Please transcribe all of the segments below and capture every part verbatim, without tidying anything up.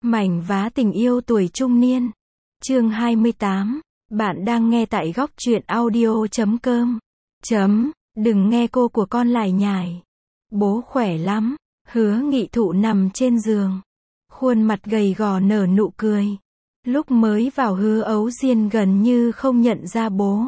Mảnh vá tình yêu tuổi trung niên. Chương hai mươi tám. Bạn đang nghe tại góc truyện audio chấm com. Chấm, đừng nghe cô của con lải nhải. Bố khỏe lắm. Hứa Nghị Thụ nằm trên giường. Khuôn mặt gầy gò nở nụ cười. Lúc mới vào Hứa Ấu Diên gần như không nhận ra bố.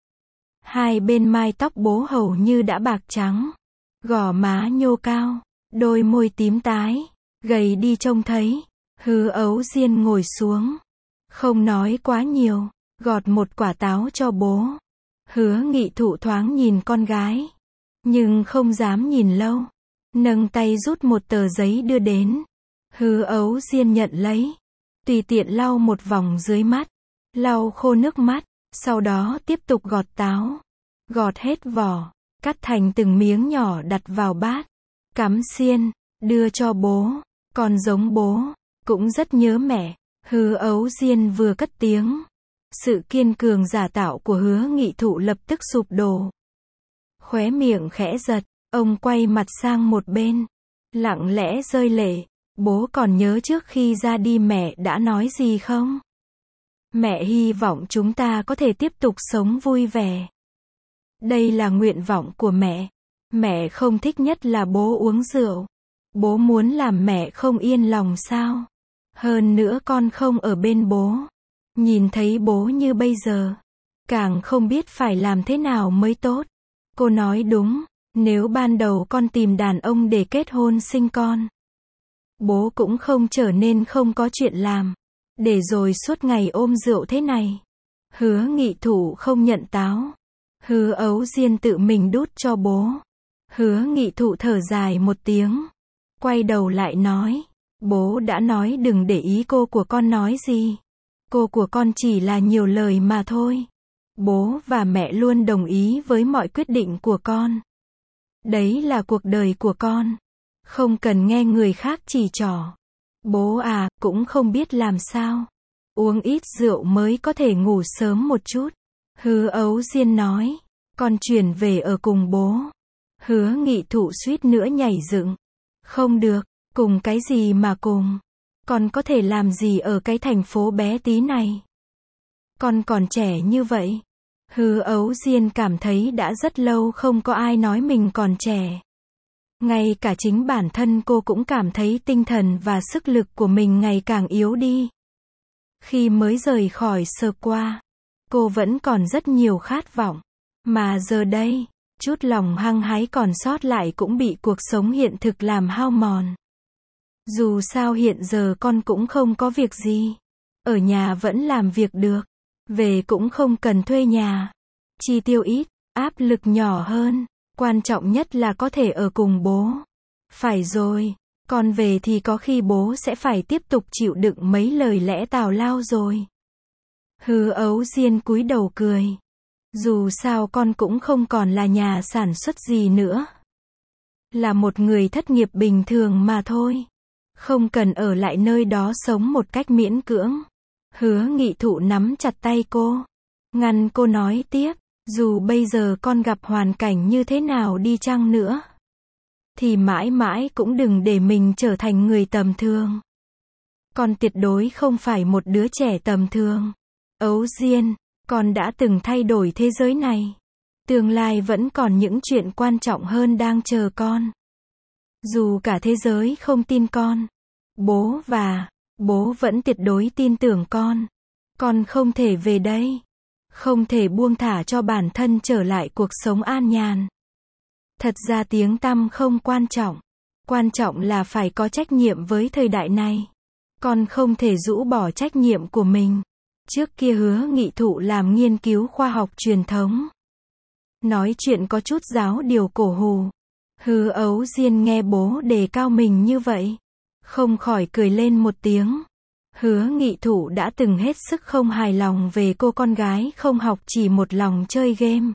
Hai bên mai tóc bố hầu như đã bạc trắng. Gò má nhô cao. Đôi môi tím tái. Gầy đi trông thấy. Hứa Ấu Diên ngồi xuống. Không nói quá nhiều. Gọt một quả táo cho bố. Hứa Nghị Thụ thoáng nhìn con gái. Nhưng không dám nhìn lâu. Nâng tay rút một tờ giấy đưa đến. Hứa Ấu Diên nhận lấy. Tùy tiện lau một vòng dưới mắt. Lau khô nước mắt. Sau đó tiếp tục gọt táo. Gọt hết vỏ. Cắt thành từng miếng nhỏ đặt vào bát. Cắm xiên. Đưa cho bố. Con giống bố. Cũng rất nhớ mẹ. Hứa Ấu Diên vừa cất tiếng. Sự kiên cường giả tạo của Hứa Nghị Thụ lập tức sụp đổ. Khóe miệng khẽ giật. Ông quay mặt sang một bên. Lặng lẽ rơi lệ. Bố còn nhớ trước khi ra đi mẹ đã nói gì không? Mẹ hy vọng chúng ta có thể tiếp tục sống vui vẻ. Đây là nguyện vọng của mẹ. Mẹ không thích nhất là bố uống rượu. Bố muốn làm mẹ không yên lòng sao? Hơn nữa con không ở bên bố. Nhìn thấy bố như bây giờ. Càng không biết phải làm thế nào mới tốt. Cô nói đúng. Nếu ban đầu con tìm đàn ông để kết hôn sinh con. Bố cũng không trở nên không có chuyện làm. Để rồi suốt ngày ôm rượu thế này. Hứa Nghị Thụ không nhận táo. Hứa Ấu Diên tự mình đút cho bố. Hứa Nghị Thụ thở dài một tiếng. Quay đầu lại nói. Bố đã nói đừng để ý cô của con nói gì. Cô của con chỉ là nhiều lời mà thôi. Bố và mẹ luôn đồng ý với mọi quyết định của con. Đấy là cuộc đời của con. Không cần nghe người khác chỉ trỏ. Bố à, cũng không biết làm sao. Uống ít rượu mới có thể ngủ sớm một chút. Hứa Ấu Diên nói. Con chuyển về ở cùng bố. Hứa Nghị Thụ suýt nữa nhảy dựng. Không được, cùng cái gì mà cùng. Con có thể làm gì ở cái thành phố bé tí này. Con còn trẻ như vậy. Hứa Ấu Diên cảm thấy đã rất lâu không có ai nói mình còn trẻ. Ngay cả chính bản thân cô cũng cảm thấy tinh thần và sức lực của mình ngày càng yếu đi. Khi mới rời khỏi sơ qua, cô vẫn còn rất nhiều khát vọng. Mà giờ đây, chút lòng hăng hái còn sót lại cũng bị cuộc sống hiện thực làm hao mòn. Dù sao hiện giờ con cũng không có việc gì. Ở nhà vẫn làm việc được. Về cũng không cần thuê nhà. Chi tiêu ít, áp lực nhỏ hơn. Quan trọng nhất là có thể ở cùng bố. Phải rồi, con về thì có khi bố sẽ phải tiếp tục chịu đựng mấy lời lẽ tào lao rồi. Hứa Ấu Diên cúi đầu cười. Dù sao con cũng không còn là nhà sản xuất gì nữa. Là một người thất nghiệp bình thường mà thôi. Không cần ở lại nơi đó sống một cách miễn cưỡng. Hứa Nghị Thụ nắm chặt tay cô. Ngăn cô nói tiếp. Dù bây giờ con gặp hoàn cảnh như thế nào đi chăng nữa. Thì mãi mãi cũng đừng để mình trở thành người tầm thường. Con tuyệt đối không phải một đứa trẻ tầm thường. Ấu Diên, con đã từng thay đổi thế giới này. Tương lai vẫn còn những chuyện quan trọng hơn đang chờ con. Dù cả thế giới không tin con. Bố và bố vẫn tuyệt đối tin tưởng con. Con không thể về đây. Không thể buông thả cho bản thân trở lại cuộc sống an nhàn. Thật ra tiếng tăm không quan trọng. Quan trọng là phải có trách nhiệm với thời đại này. Con không thể rũ bỏ trách nhiệm của mình. Trước kia Hứa Nghị Thụ làm nghiên cứu khoa học truyền thống. Nói chuyện có chút giáo điều cổ hủ. Hứa Ấu Diên nghe bố đề cao mình như vậy. Không khỏi cười lên một tiếng. Hứa Nghị Thụ đã từng hết sức không hài lòng về cô con gái không học chỉ một lòng chơi game.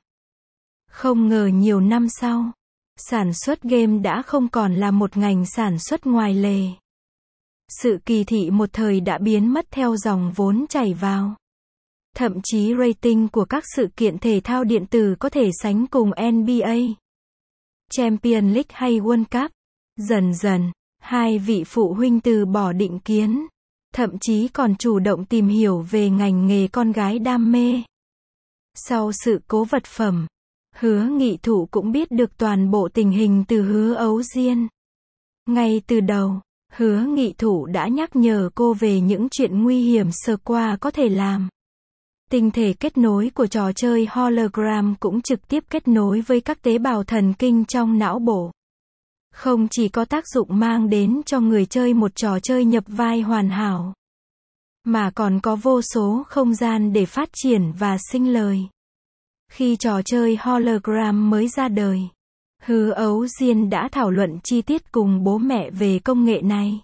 Không ngờ nhiều năm sau, sản xuất game đã không còn là một ngành sản xuất ngoài lề. Sự kỳ thị một thời đã biến mất theo dòng vốn chảy vào. Thậm chí rating của các sự kiện thể thao điện tử có thể sánh cùng en bi ây, Champions League hay World Cup. Dần dần, hai vị phụ huynh từ bỏ định kiến. thậm chí còn chủ động tìm hiểu về ngành nghề con gái đam mê. Sau sự cố vật phẩm, Hứa Nghị Thụ cũng biết được toàn bộ tình hình từ Hứa Ấu Diên. Ngay từ đầu, Hứa Nghị Thụ đã nhắc nhở cô về những chuyện nguy hiểm sơ qua có thể làm. Tinh thể kết nối của trò chơi hologram cũng trực tiếp kết nối với các tế bào thần kinh trong não bộ. Không chỉ có tác dụng mang đến cho người chơi một trò chơi nhập vai hoàn hảo, mà còn có vô số không gian để phát triển và sinh lời. Khi trò chơi hologram mới ra đời, Hứa Ấu Diên đã thảo luận chi tiết cùng bố mẹ về công nghệ này.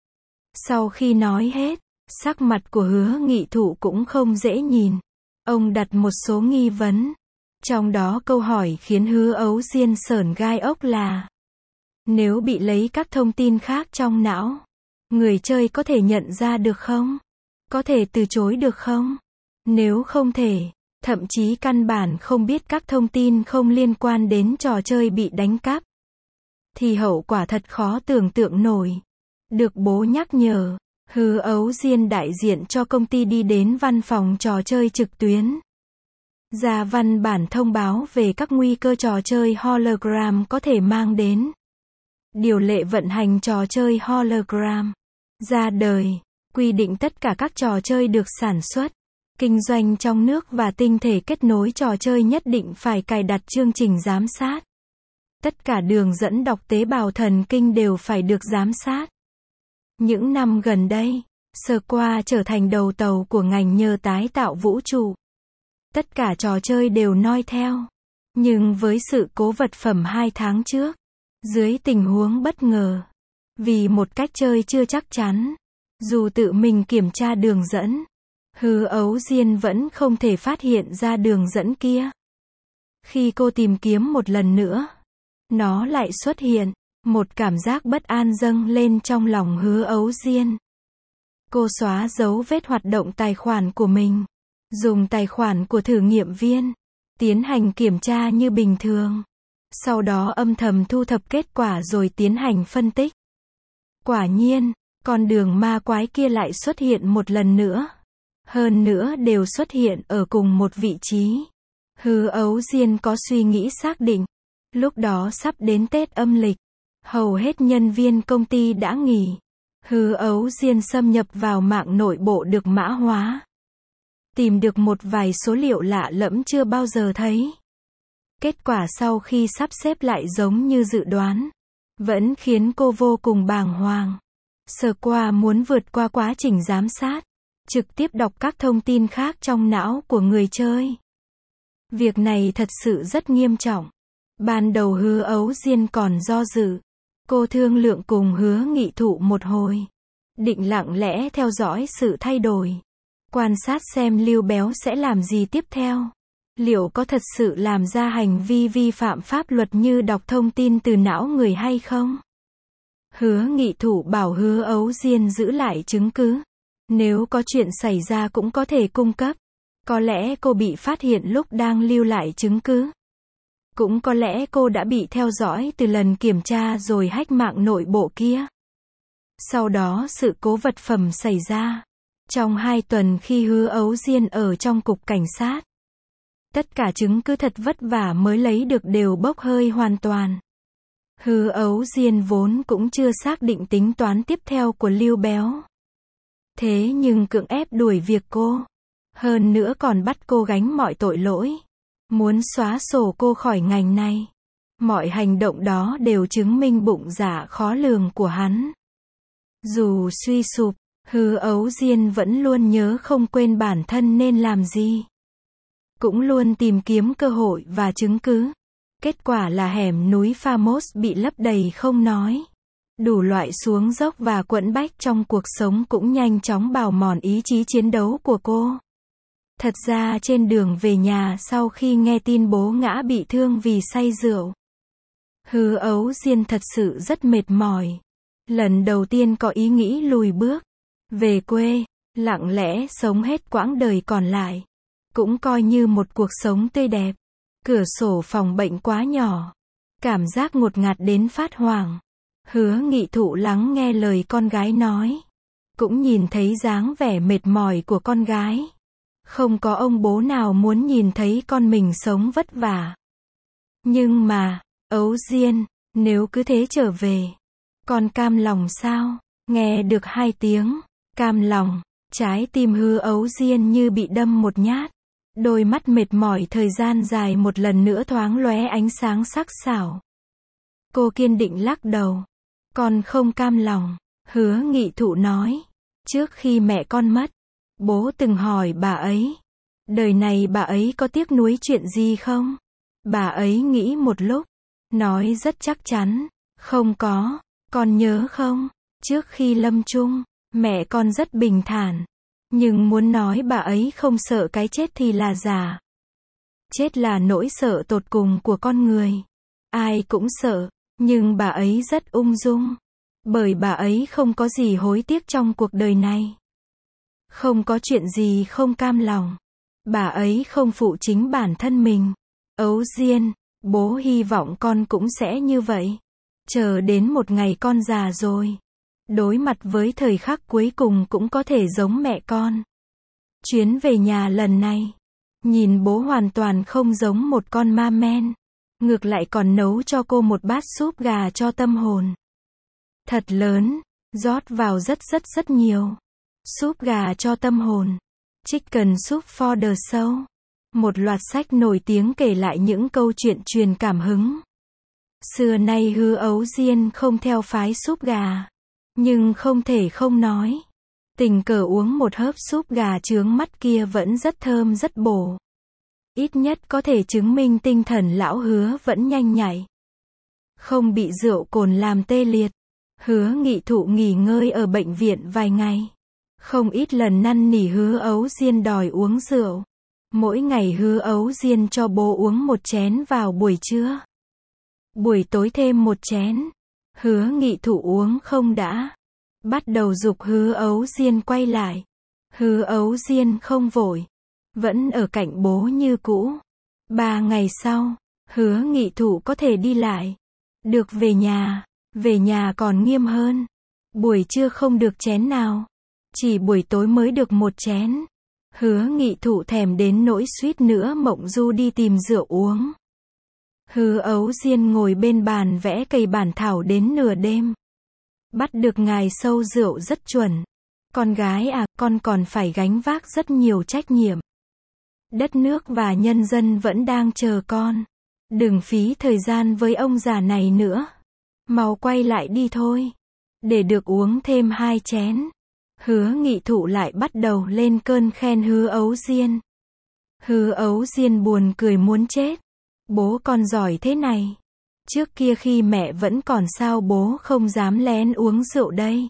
Sau khi nói hết, sắc mặt của Hứa Nghị Thụ cũng không dễ nhìn. Ông đặt một số nghi vấn. Trong đó câu hỏi khiến Hứa Ấu Diên sởn gai ốc là: nếu bị lấy các thông tin khác trong não, người chơi có thể nhận ra được không? Có thể từ chối được không? Nếu không thể, thậm chí căn bản không biết các thông tin không liên quan đến trò chơi bị đánh cắp, thì hậu quả thật khó tưởng tượng nổi. Được bố nhắc nhở, Hứa Ấu Diên đại diện cho công ty đi đến văn phòng trò chơi trực tuyến, ra văn bản thông báo về các nguy cơ trò chơi hologram có thể mang đến. Điều lệ vận hành trò chơi hologram ra đời, quy định tất cả các trò chơi được sản xuất, kinh doanh trong nước và tinh thể kết nối trò chơi nhất định phải cài đặt chương trình giám sát. Tất cả đường dẫn đọc tế bào thần kinh đều phải được giám sát. Những năm gần đây, sơ qua trở thành đầu tàu của ngành nhờ tái tạo vũ trụ. Tất cả trò chơi đều noi theo. Nhưng với sự cố vật phẩm hai tháng trước, dưới tình huống bất ngờ, vì một cách chơi chưa chắc chắn, dù tự mình kiểm tra đường dẫn, Hứa Ấu Diên vẫn không thể phát hiện ra đường dẫn kia. Khi cô tìm kiếm một lần nữa, nó lại xuất hiện. Một cảm giác bất an dâng lên trong lòng Hứa Ấu Diên. Cô xóa dấu vết hoạt động tài khoản của mình, dùng tài khoản của thử nghiệm viên, tiến hành kiểm tra như bình thường. Sau đó âm thầm thu thập kết quả rồi tiến hành phân tích. Quả nhiên, con đường ma quái kia lại xuất hiện một lần nữa. Hơn nữa đều xuất hiện ở cùng một vị trí. Hứa Ấu Diên có suy nghĩ xác định. Lúc đó sắp đến Tết âm lịch, hầu hết nhân viên công ty đã nghỉ. Hứa Ấu Diên xâm nhập vào mạng nội bộ được mã hóa, tìm được một vài số liệu lạ lẫm chưa bao giờ thấy. Kết quả sau khi sắp xếp lại giống như dự đoán, vẫn khiến cô vô cùng bàng hoàng. Sơ qua muốn vượt qua quá trình giám sát, trực tiếp đọc các thông tin khác trong não của người chơi. Việc này thật sự rất nghiêm trọng. Ban đầu Hứa Ấu Diên còn do dự. Cô thương lượng cùng Hứa Nghị Thụ một hồi, định lặng lẽ theo dõi sự thay đổi, quan sát xem Lưu Béo sẽ làm gì tiếp theo. Liệu có thật sự làm ra hành vi vi phạm pháp luật như đọc thông tin từ não người hay không? Hứa Nghị Thụ bảo Hứa Ấu Diên giữ lại chứng cứ. Nếu có chuyện xảy ra cũng có thể cung cấp. Có lẽ cô bị phát hiện lúc đang lưu lại chứng cứ. Cũng có lẽ cô đã bị theo dõi từ lần kiểm tra rồi hack mạng nội bộ kia. Sau đó sự cố vật phẩm xảy ra. Trong hai tuần khi Hứa Ấu Diên ở trong cục cảnh sát, tất cả chứng cứ thật vất vả mới lấy được đều bốc hơi hoàn toàn. Hứa Ấu Diên vốn cũng chưa xác định tính toán tiếp theo của Lưu Béo. Thế nhưng cưỡng ép đuổi việc cô. Hơn nữa còn bắt cô gánh mọi tội lỗi. Muốn xóa sổ cô khỏi ngành này. Mọi hành động đó đều chứng minh bụng dạ khó lường của hắn. Dù suy sụp, Hứa Ấu Diên vẫn luôn nhớ không quên bản thân nên làm gì. Cũng luôn tìm kiếm cơ hội và chứng cứ. Kết quả là hẻm núi Phamos bị lấp đầy không nói. Đủ loại xuống dốc và quẫn bách trong cuộc sống cũng nhanh chóng bào mòn ý chí chiến đấu của cô. Thật ra trên đường về nhà sau khi nghe tin bố ngã bị thương vì say rượu, Hứa Ấu Diên thật sự rất mệt mỏi. Lần đầu tiên có ý nghĩ lùi bước, về quê, lặng lẽ sống hết quãng đời còn lại. Cũng coi như một cuộc sống tươi đẹp. Cửa sổ phòng bệnh quá nhỏ. Cảm giác ngột ngạt đến phát hoảng. Hứa Nghị Thụ lắng nghe lời con gái nói. cũng nhìn thấy dáng vẻ mệt mỏi của con gái. Không có ông bố nào muốn nhìn thấy con mình sống vất vả. Nhưng mà, Ấu Diên, nếu cứ thế trở về, con cam lòng sao? Nghe được hai tiếng, cam lòng, trái tim Hứa Ấu Diên như bị đâm một nhát. Đôi mắt mệt mỏi thời gian dài một lần nữa thoáng lóe ánh sáng sắc sảo. Cô kiên định lắc đầu. Con không cam lòng, Hứa Nghị Thụ nói. Trước khi mẹ con mất, bố từng hỏi bà ấy. Đời này bà ấy có tiếc nuối chuyện gì không? Bà ấy nghĩ một lúc, nói rất chắc chắn. Không có, con nhớ không? Trước khi lâm chung, mẹ con rất bình thản. Nhưng muốn nói bà ấy không sợ cái chết thì là giả. Chết là nỗi sợ tột cùng của con người. Ai cũng sợ, nhưng bà ấy rất ung dung. Bởi bà ấy không có gì hối tiếc trong cuộc đời này. Không có chuyện gì không cam lòng. Bà ấy không phụ chính bản thân mình. Ấu Diên, bố hy vọng con cũng sẽ như vậy. Chờ đến một ngày con già rồi, đối mặt với thời khắc cuối cùng cũng có thể giống mẹ con. Chuyến về nhà lần này, nhìn bố hoàn toàn không giống một con ma men. Ngược lại còn nấu cho cô một bát súp gà cho tâm hồn. Thật lớn, rót vào rất rất rất nhiều. Súp gà cho tâm hồn. Chicken Soup for the Soul. Một loạt sách nổi tiếng kể lại những câu chuyện truyền cảm hứng. Xưa nay Hứa Ấu Diên không theo phái súp gà. Nhưng không thể không nói. Tình cờ uống một hớp súp gà chướng mắt kia vẫn rất thơm rất bổ. Ít nhất có thể chứng minh tinh thần lão Hứa vẫn nhanh nhạy. Không bị rượu cồn làm tê liệt. Hứa Nghị Thụ nghỉ ngơi ở bệnh viện vài ngày. Không ít lần năn nỉ Hứa Ấu Diên đòi uống rượu. Mỗi ngày Hứa Ấu Diên cho bố uống một chén vào buổi trưa. Buổi tối thêm một chén. Hứa Nghị Thụ uống không đã. Bắt đầu giục Hứa Ấu Diên quay lại. Hứa Ấu Diên không vội. Vẫn ở cạnh bố như cũ. Ba ngày sau, Hứa Nghị Thụ có thể đi lại. Được về nhà. Về nhà còn nghiêm hơn. Buổi trưa không được chén nào. Chỉ buổi tối mới được một chén. Hứa Nghị Thụ thèm đến nỗi suýt nữa mộng du đi tìm rượu uống. Hứa Ấu Diên ngồi bên bàn vẽ cây bản thảo đến nửa đêm. Bắt được ngài sâu rượu rất chuẩn. Con gái à, con còn phải gánh vác rất nhiều trách nhiệm. Đất nước và nhân dân vẫn đang chờ con. Đừng phí thời gian với ông già này nữa. Mau quay lại đi thôi. Để được uống thêm hai chén. Hứa Nghị Thụ lại bắt đầu lên cơn khen Hứa Ấu Diên. Hứa Ấu Diên buồn cười muốn chết. Bố con giỏi thế này. Trước kia khi mẹ vẫn còn sao bố không dám lén uống rượu đây.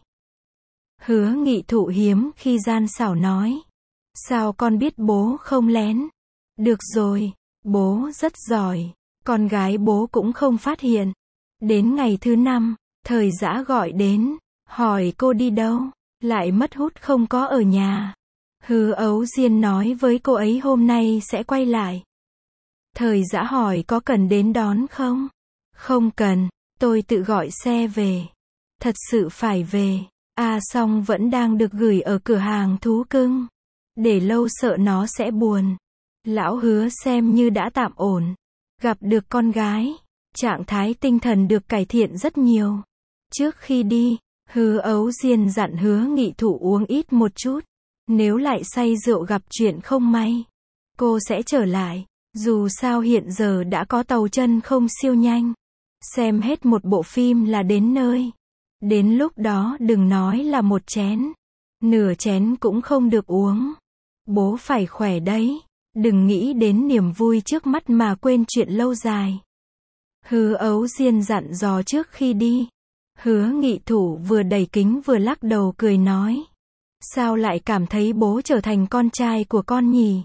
Hứa Nghị Thụ hiếm khi gian xảo nói. Sao con biết bố không lén? Được rồi, bố rất giỏi. Con gái bố cũng không phát hiện. Đến ngày thứ năm, Thời Dã gọi đến. Hỏi cô đi đâu? Lại mất hút không có ở nhà. Hứa Ấu Diên nói với cô ấy hôm nay sẽ quay lại. Thời Dã hỏi có cần đến đón không? Không cần, tôi tự gọi xe về. Thật sự phải về. A Song vẫn đang được gửi ở cửa hàng thú cưng. Để lâu sợ nó sẽ buồn. Lão Hứa xem như đã tạm ổn. Gặp được con gái. Trạng thái tinh thần được cải thiện rất nhiều. Trước khi đi, Hứa Ấu Diên dặn Hứa Nghị Thụ uống ít một chút. Nếu lại say rượu gặp chuyện không may, cô sẽ trở lại. Dù sao hiện giờ đã có tàu chân không siêu nhanh. Xem hết một bộ phim là đến nơi. Đến lúc đó đừng nói là một chén. Nửa chén cũng không được uống. Bố phải khỏe đấy. Đừng nghĩ đến niềm vui trước mắt mà quên chuyện lâu dài. Hứa Ấu Diên dặn dò trước khi đi. Hứa Nghị Thụ vừa đẩy kính vừa lắc đầu cười nói. Sao lại cảm thấy bố trở thành con trai của con nhỉ?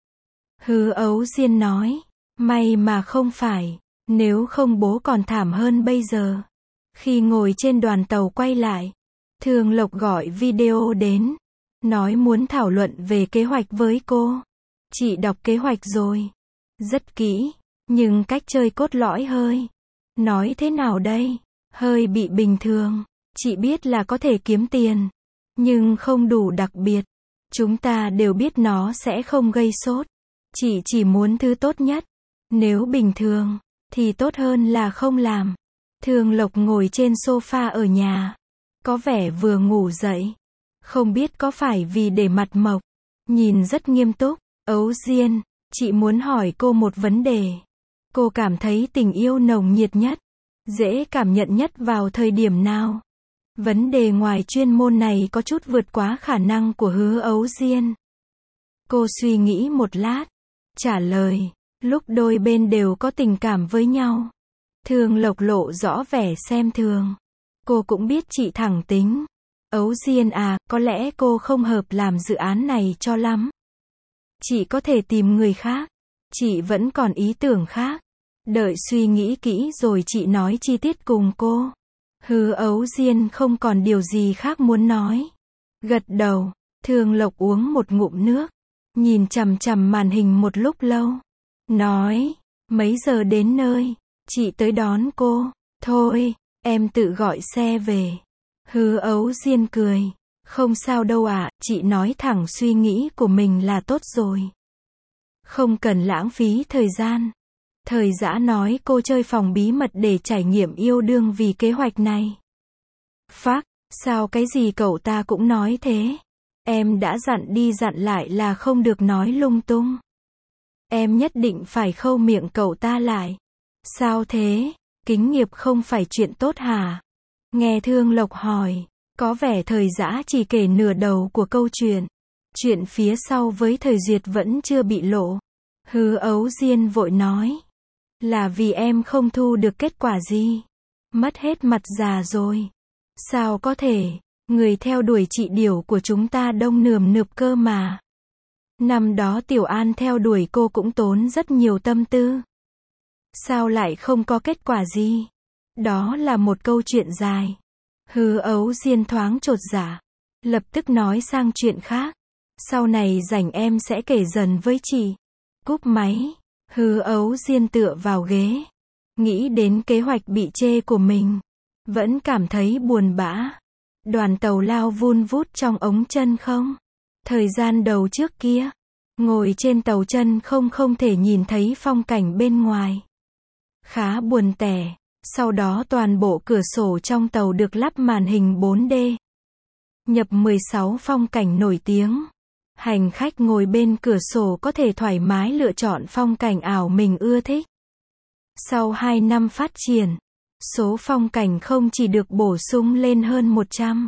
Hứa Ấu Diên nói. May mà không phải. Nếu không bố còn thảm hơn bây giờ. Khi ngồi trên đoàn tàu quay lại, Thường Lộc gọi video đến. Nói muốn thảo luận về kế hoạch với cô. Chị đọc kế hoạch rồi. Rất kỹ. Nhưng cách chơi cốt lõi hơi. Nói thế nào đây? Hơi bị bình thường. Chị biết là có thể kiếm tiền. nhưng không đủ đặc biệt. Chúng ta đều biết nó sẽ không gây sốt. Chị chỉ muốn thứ tốt nhất. Nếu bình thường, thì tốt hơn là không làm. Thường Lộc ngồi trên sofa ở nhà. Có vẻ vừa ngủ dậy. Không biết có phải vì để mặt mộc. Nhìn rất nghiêm túc. Ấu Diên, chị muốn hỏi cô một vấn đề. Cô cảm thấy tình yêu nồng nhiệt nhất, dễ cảm nhận nhất vào thời điểm nào? Vấn đề ngoài chuyên môn này có chút vượt quá khả năng của Hứa Ấu Diên. Cô suy nghĩ một lát, trả lời, lúc đôi bên đều có tình cảm với nhau. Thường Lộc lộ rõ vẻ xem thường. Cô cũng biết chị thẳng tính. Ấu Diên à, có lẽ cô không hợp làm dự án này cho lắm. Chị có thể tìm người khác. Chị vẫn còn ý tưởng khác. Đợi suy nghĩ kỹ rồi chị nói chi tiết cùng cô. Hứa Ấu Diên không còn điều gì khác muốn nói. Gật đầu, Thường Lộc uống một ngụm nước. Nhìn chằm chằm màn hình một lúc lâu. Nói, mấy giờ đến nơi? Chị tới đón cô. Thôi, em tự gọi xe về. Hứa Ấu Diên cười. Không sao đâu ạ, chị nói thẳng suy nghĩ của mình là tốt rồi. Không cần lãng phí thời gian. Thời Dã nói cô chơi phòng bí mật để trải nghiệm yêu đương vì kế hoạch này. Phác, sao cái gì cậu ta cũng nói thế? Em đã dặn đi dặn lại là không được nói lung tung. Em nhất định phải khâu miệng cậu ta lại. Sao thế? Kính nghiệp không phải chuyện tốt hả? Nghe Thương Lộc hỏi, có vẻ Thời Dã chỉ kể nửa đầu của câu chuyện. Chuyện phía sau với Thời Duyệt vẫn chưa bị lộ. Hứa Ấu Diên vội nói. Là vì em không thu được kết quả gì. Mất hết mặt già rồi. Sao có thể, người theo đuổi chị Điểu của chúng ta đông nườm nượp cơ mà. Năm đó Tiểu An theo đuổi cô cũng tốn rất nhiều tâm tư. Sao lại không có kết quả gì? Đó là một câu chuyện dài. Hứa Ấu Diên thoáng chột dạ. Lập tức nói sang chuyện khác. Sau này rảnh em sẽ kể dần với chị. Cúp máy. Hứa Ấu Diên tựa vào ghế. Nghĩ đến kế hoạch bị chê của mình. Vẫn cảm thấy buồn bã. Đoàn tàu lao vun vút trong ống chân không? Thời gian đầu trước kia. Ngồi trên tàu chân không không thể nhìn thấy phong cảnh bên ngoài. Khá buồn tẻ. Sau đó toàn bộ cửa sổ trong tàu được lắp màn hình bốn D. Nhập mười sáu phong cảnh nổi tiếng. Hành khách ngồi bên cửa sổ có thể thoải mái lựa chọn phong cảnh ảo mình ưa thích. Sau hai năm phát triển, số phong cảnh không chỉ được bổ sung lên hơn một trăm,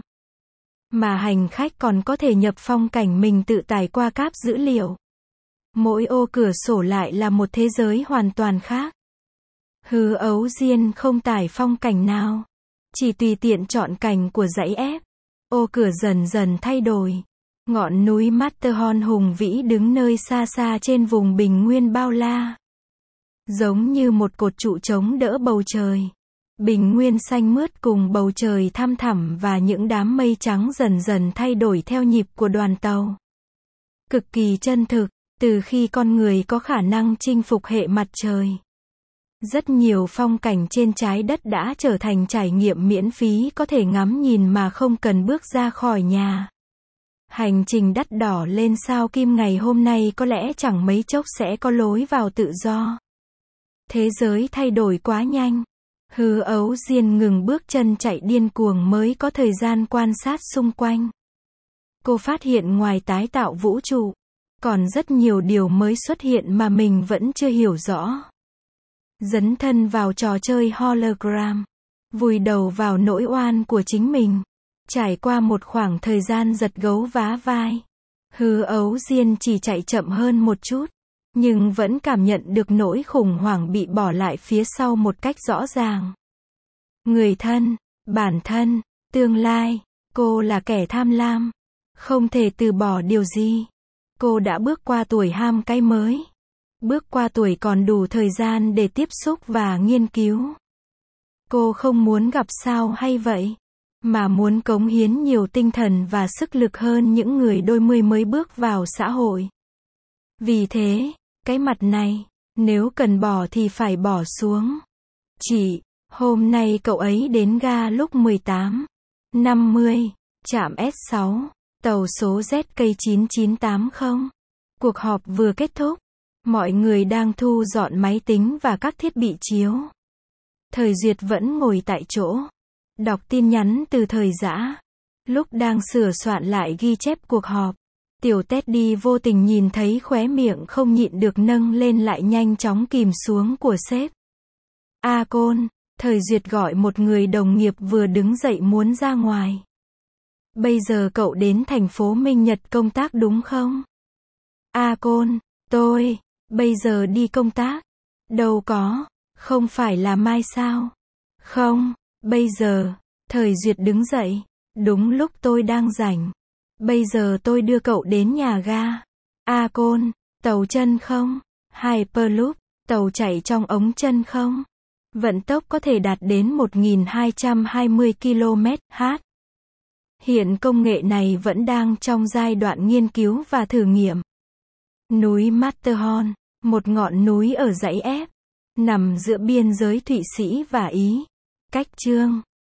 mà hành khách còn có thể nhập phong cảnh mình tự tải qua cáp dữ liệu. Mỗi ô cửa sổ lại là một thế giới hoàn toàn khác. Hứa Ấu Diên không tải phong cảnh nào, chỉ tùy tiện chọn cảnh của dãy F. Ô cửa dần dần thay đổi. Ngọn núi Matterhorn hùng vĩ đứng nơi xa xa trên vùng bình nguyên bao la. Giống như một cột trụ chống đỡ bầu trời. Bình nguyên xanh mướt cùng bầu trời thăm thẳm và những đám mây trắng dần dần thay đổi theo nhịp của đoàn tàu. Cực kỳ chân thực, từ khi con người có khả năng chinh phục hệ mặt trời. Rất nhiều phong cảnh trên trái đất đã trở thành trải nghiệm miễn phí có thể ngắm nhìn mà không cần bước ra khỏi nhà. Hành trình đắt đỏ lên sao Kim ngày hôm nay có lẽ chẳng mấy chốc sẽ có lối vào tự do. Thế giới thay đổi quá nhanh. Hứa Ấu Diên ngừng bước chân chạy điên cuồng mới có thời gian quan sát xung quanh. Cô phát hiện ngoài tái tạo vũ trụ, còn rất nhiều điều mới xuất hiện mà mình vẫn chưa hiểu rõ. Dấn thân vào trò chơi hologram, vùi đầu vào nỗi oan của chính mình. Trải qua một khoảng thời gian giật gấu vá vai, Hứa Ấu Diên chỉ chạy chậm hơn một chút, nhưng vẫn cảm nhận được nỗi khủng hoảng bị bỏ lại phía sau một cách rõ ràng. Người thân, bản thân, tương lai, cô là kẻ tham lam, không thể từ bỏ điều gì. Cô đã bước qua tuổi ham cái mới, bước qua tuổi còn đủ thời gian để tiếp xúc và nghiên cứu. Cô không muốn gặp sao hay vậy, mà muốn cống hiến nhiều tinh thần và sức lực hơn những người đôi mươi mới bước vào xã hội. Vì thế, cái mặt này, nếu cần bỏ thì phải bỏ xuống. Chị, hôm nay cậu ấy đến ga lúc mười tám năm mươi. Trạm S sáu, tàu số Z K chín chín tám không. Cuộc họp vừa kết thúc. Mọi người đang thu dọn máy tính và các thiết bị chiếu. Thời Duyệt vẫn ngồi tại chỗ. Đọc tin nhắn từ Thời Dã. Lúc đang sửa soạn lại ghi chép cuộc họp, tiểu Teddy vô tình nhìn thấy khóe miệng không nhịn được nâng lên lại nhanh chóng kìm xuống của sếp. A Côn, Thời Duyệt gọi một người đồng nghiệp vừa đứng dậy muốn ra ngoài. Bây giờ cậu đến thành phố Minh Nhật công tác đúng không? A Côn, tôi, bây giờ đi công tác. Đâu có, không phải là mai sao? Không, bây giờ, Thời Duyệt đứng dậy. Đúng lúc tôi đang rảnh. Bây giờ tôi đưa cậu đến nhà ga. A Côn, tàu chân không? Hyperloop, tàu chạy trong ống chân không? Vận tốc có thể đạt đến một nghìn hai trăm hai mươi ki lô mét trên giờ. Hiện công nghệ này vẫn đang trong giai đoạn nghiên cứu và thử nghiệm. Núi Matterhorn, một ngọn núi ở dãy F, nằm giữa biên giới Thụy Sĩ và Ý, cách Chương